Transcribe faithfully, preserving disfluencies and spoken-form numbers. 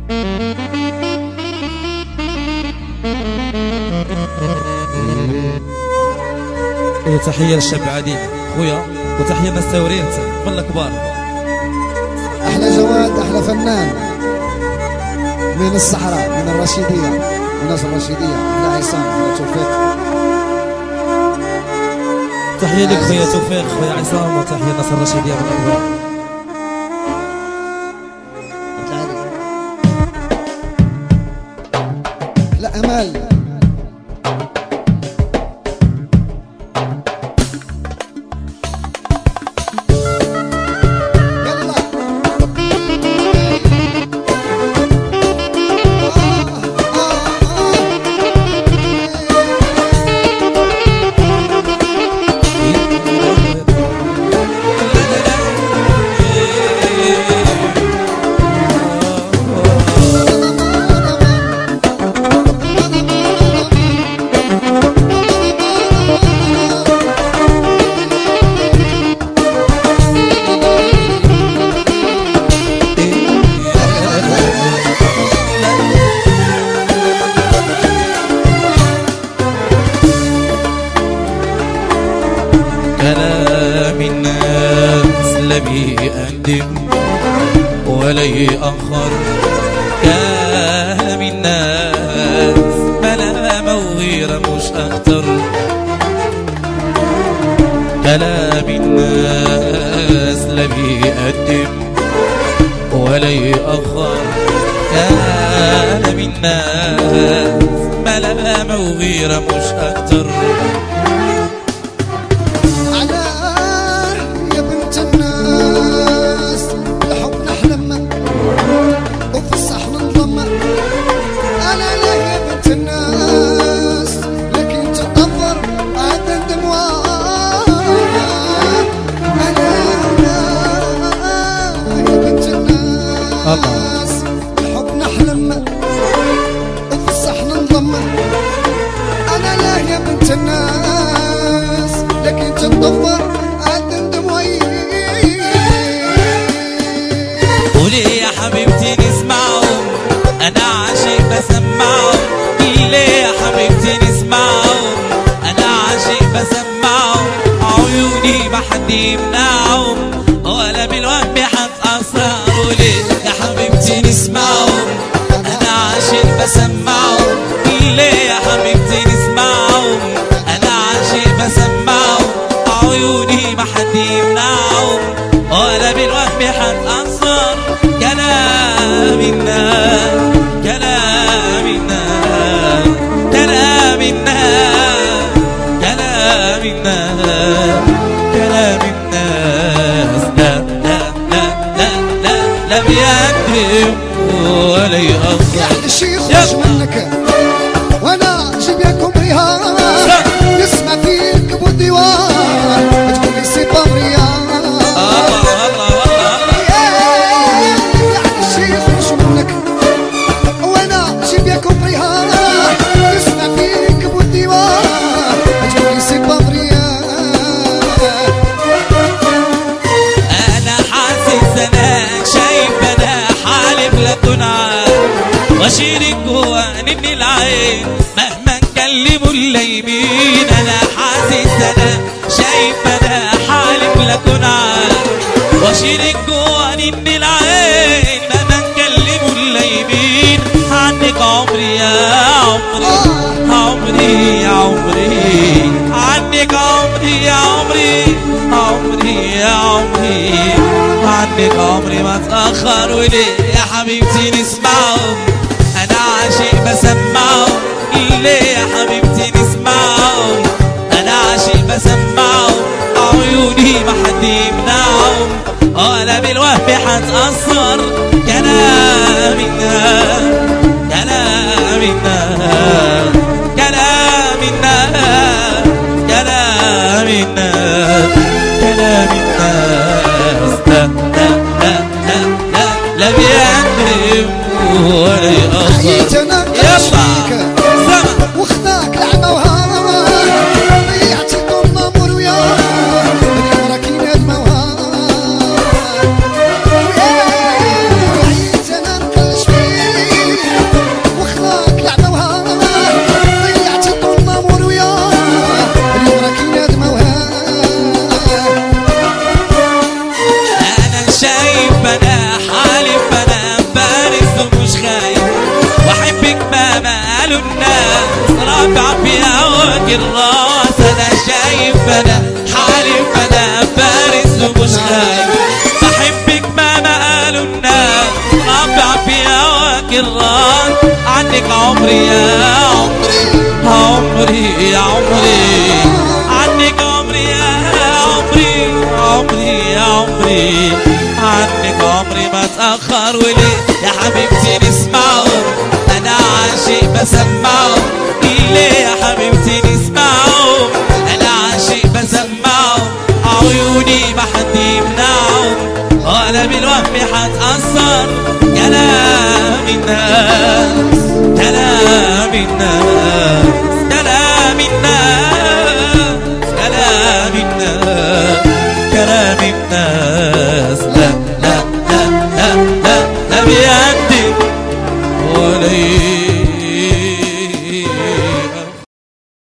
إيه تحية للشاب عديد خويا، وتحية مستورين من الكبار. أحلى جواد، أحلى فنان من الصحراء، من الرشيدية، من ناس الرشيدية، أحلى عصام، أحلى توفيق. تحية لك خويا توفيق، خويا عصام، وتحية ناس الرشيدية من الكبار. لا أمال كلام الناس لا بيقدم ولا يأخر، كلام الناس ملامة وغيرة مش أكتر، كلام الناس لا بيقدم ولا يأخر، كلام الناس ملامة وغيرة مش أكتر. الحب نحلم وفي ننضم، أنا لا يا بنت الناس لكن تنظفر عاد ندم وياك. قولي يا حبيبتي نسمعهم، أنا عاشق بسمعهم، ليه يا حبيبتي نسمعهم، أنا عاشق بسمعهم، عيوني ما حد يمنعهم ولا بالوهم حتأثر. قولي يا حبيبتي نسمعهم، أنا عاشق بسمعهم، ليه يا حبيبتي نسمعهم، أنا عاشق بسمعهم، عيوني ما حد يمنعهم ولا بالوهم حتأثر. كلام الناس، كلام الناس، كلام الناس، كلام الناس، كلام الناس لا لا لا لا لا لا بيقدم ولا يأخر. يعني الشيخ خش منك وانا جيبكم رهان يسمع فيك بالديوان تقول لي سي بامريان. الله الله الله يعني الشيخ خش منك وانا جيبكم رهان يسمع فيك بالديوان تقول لي سي بامريان. انا حاسس انا شايف انا حالف لكن عارف واشيرك جوا نني العين مهما نكلموا الليمين. انا حاسس انا شايف انا حالف لكن عارف واشيرك جوا نني العين مهما نكلموا الليمين. عنك عمري يا عمري، عمري يا عمري، عنك عمري يا عمري، عمري يا عمري، عنك عمري ما اتأخر. وليه يا حبيبتي نسمعهم، أنا عاشق بسمعهم، ليه يا حبيبتي نسمعهم، أنا عاشق بسمعهم، عيوني ما حد يمنعهم ولا بالوهم حتأثر. كلام الناس، كلام الناس، كلام الناس، كلام الناس، كلام الناس لا لا لا لا لا لا بيقدم ولا يأخر. حييتنا كشفيك وخذاك لعبة وهان ضيعت الدنيا مور وياك اليوم راكي ندمة وهان. حييتنا كشفيك انا حالف انا بارز ومش خايف واحبك مهما قالوا الناس رافع بهواك الراس انا شايف انا حالف انا بارز ومش خايف بحبك مهما قالوا الناس رافع بهواك الراس عنك عمري يا عمري عمري يا عمري عنك عمري يا عمري عمري يا عمري عنك عمري ما اتأخر وليه يا حبيبتي نسمعه انا عاشق بسمعه ليه يا حبيبتي نسمعه انا عاشق بسمعه عيوني ما حد يمنعه وانا بالوهم حتأثر كلام الناس كلام الناس